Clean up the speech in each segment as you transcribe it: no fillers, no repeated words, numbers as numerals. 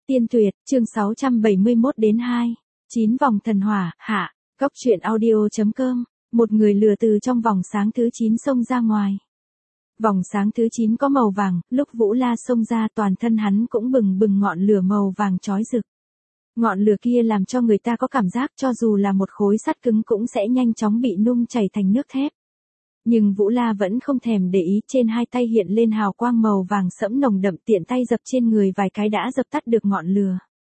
Tiên tuyệt, chương 671 đến 2. 9 vòng thần hỏa, hạ. Góc truyện audio.com. Một người lừa từ trong vòng sáng thứ 9 xông ra ngoài. Vòng sáng thứ 9 có màu vàng, lúc Vũ La xông ra toàn thân hắn cũng bừng bừng ngọn lửa màu vàng chói rực. Ngọn lửa kia làm cho người ta có cảm giác cho dù là một khối sắt cứng cũng sẽ nhanh chóng bị nung chảy thành nước thép. Nhưng Vũ La vẫn không thèm để ý, trên hai tay hiện lên hào quang màu vàng sẫm nồng đậm, tiện tay dập trên người vài cái đã dập tắt được ngọn lửa.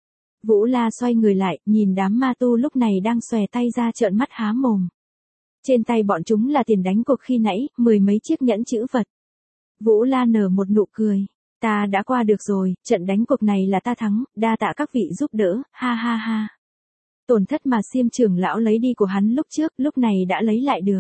Vũ La xoay người lại, nhìn đám ma tu lúc này đang xòe tay ra trợn mắt há mồm. Trên tay bọn chúng là tiền đánh cuộc khi nãy, 10 mấy chiếc nhẫn chữ vật. Vũ La nở một nụ cười. Ta đã qua được rồi, trận đánh cuộc này là ta thắng, đa tạ các vị giúp đỡ, ha ha ha. Tổn thất mà Xiêm trưởng lão lấy đi của hắn lúc trước, lúc này đã lấy lại được.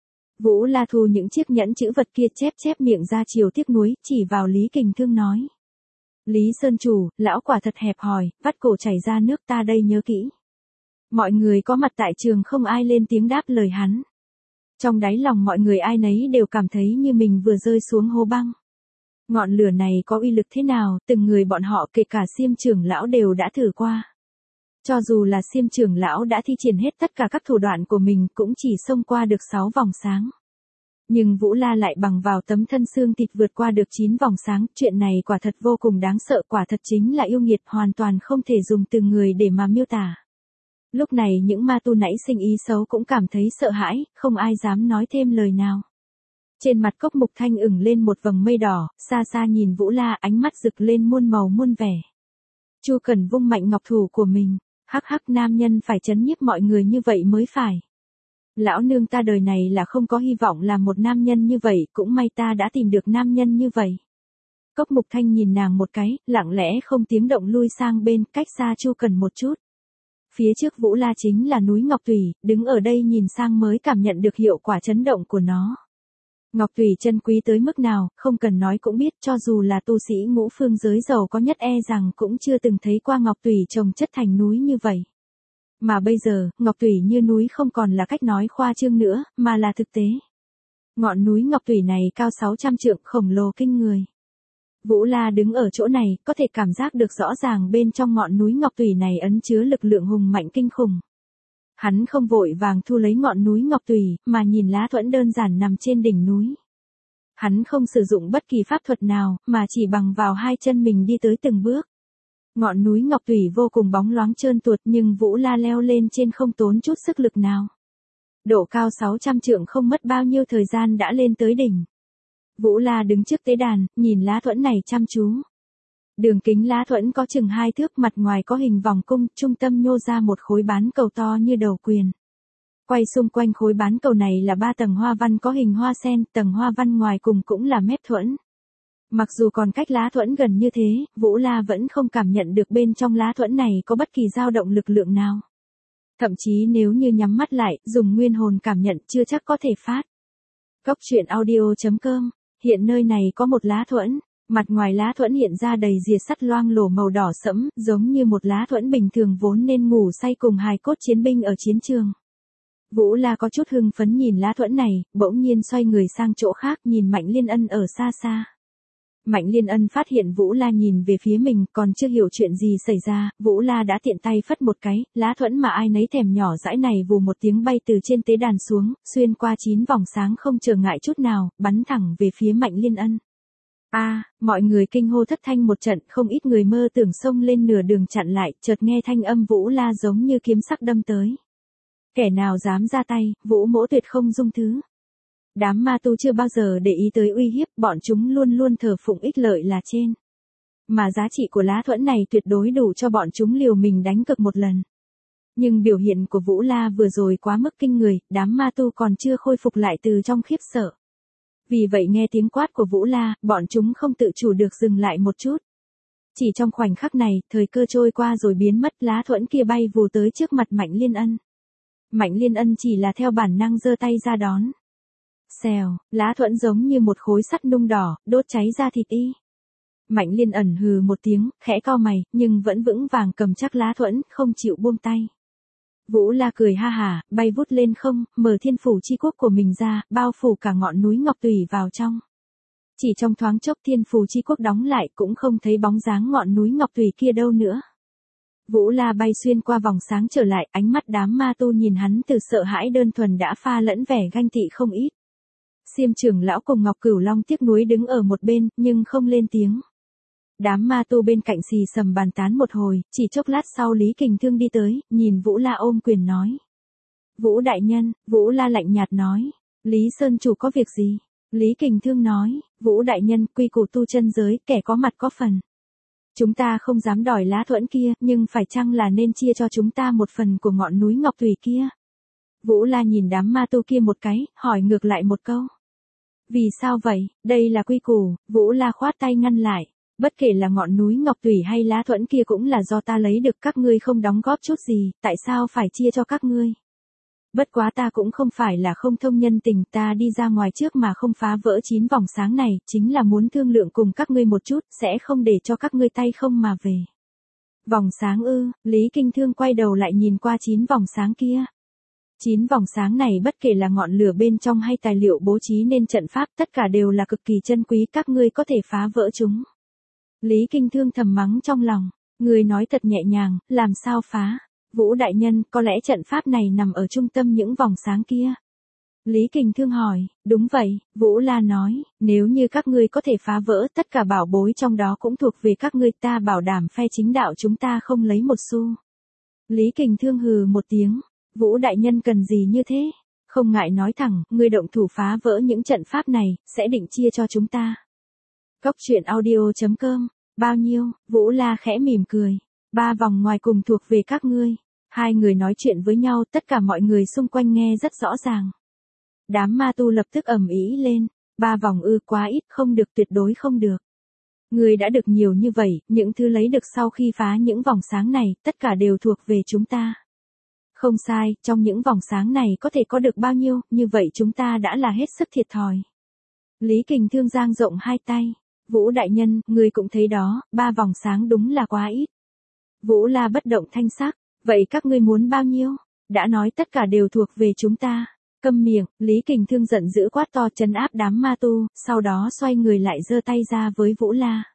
Vũ La thu những chiếc nhẫn chữ vật kia, chép miệng ra chiều tiếc nuối, chỉ vào Lý Kình Thương nói. Lý Sơn chủ, lão quả thật hẹp hòi, vắt cổ chảy ra nước, ta đây nhớ kỹ. Mọi người có mặt tại trường không ai lên tiếng đáp lời hắn. Trong đáy lòng mọi người ai nấy đều cảm thấy như mình vừa rơi xuống hố băng. Ngọn lửa này có uy lực thế nào, từng người bọn họ kể cả Xiêm trưởng lão đều đã thử qua. Cho dù là Xiêm trưởng lão đã thi triển hết tất cả các thủ đoạn của mình cũng chỉ xông qua được 6 vòng sáng. Nhưng Vũ La lại bằng vào tấm thân xương thịt vượt qua được 9 vòng sáng, chuyện này quả thật vô cùng đáng sợ, quả thật chính là yêu nghiệt, hoàn toàn không thể dùng từ người để mà miêu tả. Lúc này những ma tu nãy sinh ý xấu cũng cảm thấy sợ hãi, không ai dám nói thêm lời nào. Trên mặt Cốc Mục Thanh ửng lên một vầng mây đỏ, xa xa nhìn Vũ La, ánh mắt rực lên muôn màu muôn vẻ. Chu Cẩn vung mạnh ngọc thủ của mình, hắc hắc, nam nhân phải trấn nhiếp mọi người như vậy mới phải. Lão nương ta đời này là không có hy vọng làm một nam nhân như vậy, cũng may ta đã tìm được nam nhân như vậy. Cốc Mục Thanh nhìn nàng một cái, lặng lẽ không tiếng động lui sang bên, cách xa Chu Cẩn một chút. Phía trước Vũ La chính là núi Ngọc Tùy, đứng ở đây nhìn sang mới cảm nhận được hiệu quả chấn động của nó. Ngọc Tùy chân quý tới mức nào, không cần nói cũng biết, cho dù là tu sĩ ngũ phương giới giàu có nhất e rằng cũng chưa từng thấy qua Ngọc Tùy trồng chất thành núi như vậy. Mà bây giờ, Ngọc Tùy như núi không còn là cách nói khoa trương nữa, mà là thực tế. Ngọn núi Ngọc Tùy này cao 600 trượng, khổng lồ kinh người. Vũ La đứng ở chỗ này, có thể cảm giác được rõ ràng bên trong ngọn núi Ngọc Tùy này ẩn chứa lực lượng hùng mạnh kinh khủng. Hắn không vội vàng thu lấy ngọn núi Ngọc Tùy, mà nhìn lá thuẫn đơn giản nằm trên đỉnh núi. Hắn không sử dụng bất kỳ pháp thuật nào, mà chỉ bằng vào hai chân mình đi tới từng bước. Ngọn núi Ngọc Tùy vô cùng bóng loáng trơn tuột, nhưng Vũ La leo lên trên không tốn chút sức lực nào. Độ cao 600 trượng không mất bao nhiêu thời gian đã lên tới đỉnh. Vũ La đứng trước tế đàn, nhìn lá thuẫn này chăm chú. Đường kính lá thuẫn có chừng 2 thước, mặt ngoài có hình vòng cung, trung tâm nhô ra một khối bán cầu to như đầu quyền. Quay xung quanh khối bán cầu này là 3 tầng hoa văn có hình hoa sen, tầng hoa văn ngoài cùng cũng là mép thuẫn. Mặc dù còn cách lá thuẫn gần như thế, Vũ La vẫn không cảm nhận được bên trong lá thuẫn này có bất kỳ dao động lực lượng nào. Thậm chí nếu như nhắm mắt lại, dùng nguyên hồn cảm nhận chưa chắc có thể phát. Góc truyện audio.com. Hiện nơi này có một lá thuẫn, mặt ngoài lá thuẫn hiện ra đầy rìa sắt loang lổ màu đỏ sẫm, giống như một lá thuẫn bình thường vốn nên ngủ say cùng hài cốt chiến binh ở chiến trường. Vũ La có chút hưng phấn nhìn lá thuẫn này, bỗng nhiên xoay người sang chỗ khác, nhìn Mạnh Liên Ân ở xa xa. Mạnh Liên Ân phát hiện Vũ La nhìn về phía mình, còn chưa hiểu chuyện gì xảy ra, Vũ La đã tiện tay phất một cái, lá thuẫn mà ai nấy thèm nhỏ dãi này vù một tiếng bay từ trên tế đàn xuống, xuyên qua 9 vòng sáng không trở ngại chút nào, bắn thẳng về phía Mạnh Liên Ân. Mọi người kinh hô thất thanh một trận, không ít người mơ tưởng xông lên nửa đường chặn lại, chợt nghe thanh âm Vũ La giống như kiếm sắc đâm tới. Kẻ nào dám ra tay, Vũ mỗ tuyệt không dung thứ. Đám ma tu chưa bao giờ để ý tới uy hiếp, bọn chúng luôn luôn thờ phụng ích lợi là trên. Mà giá trị của lá thuẫn này tuyệt đối đủ cho bọn chúng liều mình đánh cược một lần. Nhưng biểu hiện của Vũ La vừa rồi quá mức kinh người, đám ma tu còn chưa khôi phục lại từ trong khiếp sợ. Vì vậy nghe tiếng quát của Vũ La, bọn chúng không tự chủ được dừng lại một chút. Chỉ trong khoảnh khắc này, thời cơ trôi qua rồi biến mất, lá thuẫn kia bay vù tới trước mặt Mạnh Liên Ân. Mạnh Liên Ân chỉ là theo bản năng giơ tay ra đón. Xèo, lá thuẫn giống như một khối sắt nung đỏ, đốt cháy ra thịt y. Mạnh Liên Ẩn hừ một tiếng, khẽ cau mày, nhưng vẫn vững vàng cầm chắc lá thuẫn, không chịu buông tay. Vũ La cười ha hả, bay vút lên không, mở thiên phủ chi quốc của mình ra, bao phủ cả ngọn núi Ngọc Tùy vào trong. Chỉ trong thoáng chốc thiên phù chi quốc đóng lại cũng không thấy bóng dáng ngọn núi ngọc tùy kia đâu nữa. Vũ La bay xuyên qua vòng sáng trở lại, ánh mắt đám ma tu nhìn hắn từ sợ hãi đơn thuần đã pha lẫn vẻ ganh tị không ít. Xiêm trưởng lão cùng Ngọc Cửu Long tiếc nuối đứng ở một bên, nhưng không lên tiếng. Đám ma tu bên cạnh xì xầm bàn tán một hồi, chỉ chốc lát sau Lý Kình Thương đi tới, nhìn Vũ La ôm quyền nói. Vũ đại nhân, Vũ La lạnh nhạt nói. Lý Sơn chủ có việc gì? Lý Kình Thương nói, Vũ đại nhân, quy củ tu chân giới, kẻ có mặt có phần. Chúng ta không dám đòi lá thuẫn kia, nhưng phải chăng là nên chia cho chúng ta một phần của ngọn núi ngọc tùy kia? Vũ La nhìn đám ma tu kia một cái, hỏi ngược lại một câu. Vì sao vậy, đây là quy củ, Vũ La khoát tay ngăn lại. Bất kể là ngọn núi ngọc tùy hay lá thuẫn kia cũng là do ta lấy được, các ngươi không đóng góp chút gì, tại sao phải chia cho các ngươi? Bất quá ta cũng không phải là không thông nhân tình, ta đi ra ngoài trước mà không phá vỡ 9 vòng sáng này, chính là muốn thương lượng cùng các ngươi một chút, sẽ không để cho các ngươi tay không mà về. Vòng sáng ư? Lý Kinh Thương quay đầu lại nhìn qua 9 vòng sáng kia. 9 vòng sáng này bất kể là ngọn lửa bên trong hay tài liệu bố trí nên trận pháp, tất cả đều là cực kỳ chân quý, các ngươi có thể phá vỡ chúng. Lý Kinh Thương thầm mắng trong lòng, người nói thật nhẹ nhàng, làm sao phá? Vũ đại nhân, có lẽ trận pháp này nằm ở trung tâm những vòng sáng kia. Lý Kình Thương hỏi, đúng vậy, Vũ La nói, nếu như các ngươi có thể phá vỡ, tất cả bảo bối trong đó cũng thuộc về các ngươi, ta bảo đảm phe chính đạo chúng ta không lấy một xu. Lý Kình Thương hừ một tiếng, Vũ đại nhân cần gì như thế? Không ngại nói thẳng, ngươi động thủ phá vỡ những trận pháp này, sẽ định chia cho chúng ta. Góc truyện audio.com, bao nhiêu? Vũ La khẽ mỉm cười. 3 vòng ngoài cùng thuộc về các ngươi. Hai người nói chuyện với nhau, tất cả mọi người xung quanh nghe rất rõ ràng. Đám ma tu lập tức ầm ĩ lên. 3 vòng ư, quá ít, không được, tuyệt đối không được. Ngươi đã được nhiều như vậy, những thứ lấy được sau khi phá những vòng sáng này, tất cả đều thuộc về chúng ta. Không sai, trong những vòng sáng này có thể có được bao nhiêu, như vậy chúng ta đã là hết sức thiệt thòi. Lý Kình Thương dang rộng hai tay. Vũ đại nhân, ngươi cũng thấy đó, 3 vòng sáng đúng là quá ít. Vũ La bất động thanh sắc, vậy các ngươi muốn bao nhiêu? Đã nói tất cả đều thuộc về chúng ta. Câm miệng, Lý Kình Thương giận dữ quát to trấn áp đám ma tu, sau đó xoay người lại giơ tay ra với Vũ La.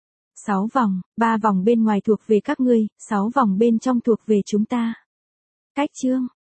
6 vòng, 3 vòng bên ngoài thuộc về các ngươi, 6 vòng bên trong thuộc về chúng ta. Cách chương